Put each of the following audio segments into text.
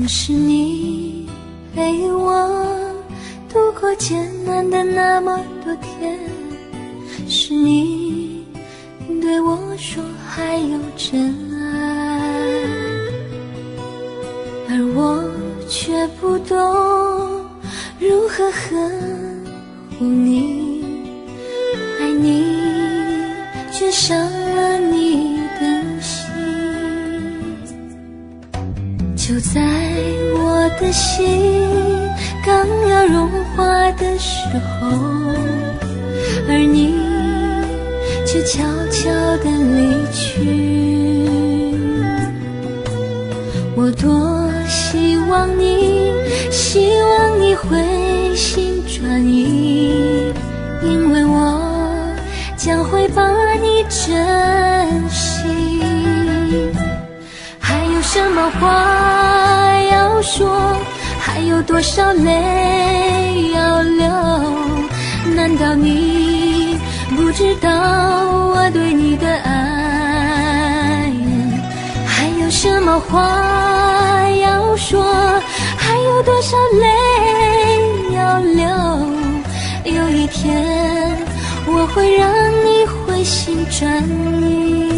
是你陪我度过艰难的那么多天，是你对我说还有真爱，而我却不懂如何呵护你，爱你却伤了你的心。就在我的心刚要融化的时候，而你却悄悄地离去。我多希望你回心转意，因为我将会把你珍惜。还有什么话要说，还有多少泪要流，难道你不知道我对你的爱？还有什么话要说，还有多少泪要流，有一天我会让你回心转意。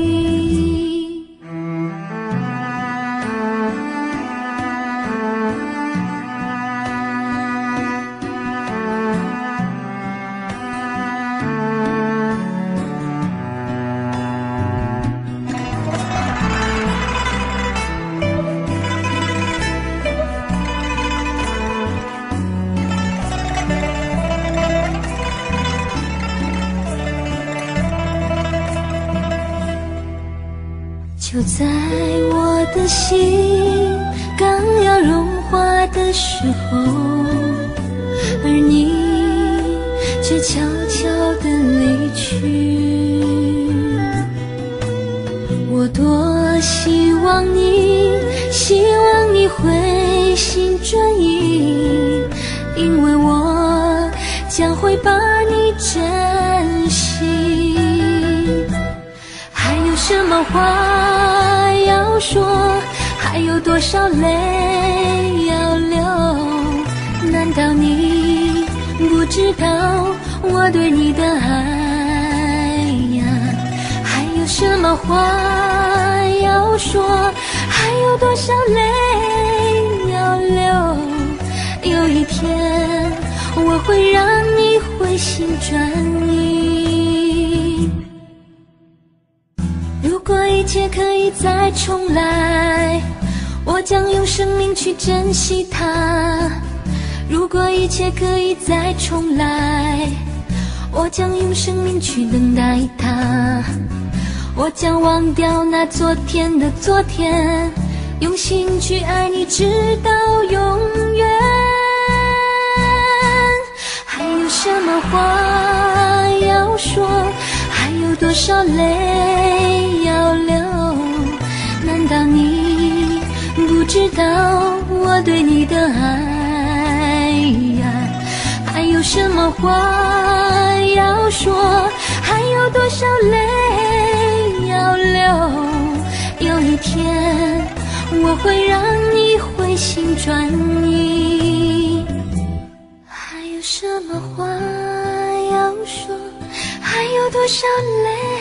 就在我的心刚要融化的时候，而你却悄悄地离去。我多希望你回心转意，因为我将会把你珍惜。还有什么话要说，还有多少泪要流，难道你不知道我对你的爱呀？还有什么话要说，还有多少泪要流，有一天我会让你回心转意。如果一切可以再重来，我将用生命去珍惜它。如果一切可以再重来，我将用生命去等待它。我将忘掉那昨天的昨天，用心去爱你直到永远。还有什么话要说，还有多少泪要流，难道你不知道我对你的爱呀？还有什么话要说，还有多少泪要流，有一天我会让你回心转意。还有什么话要说，还有多少泪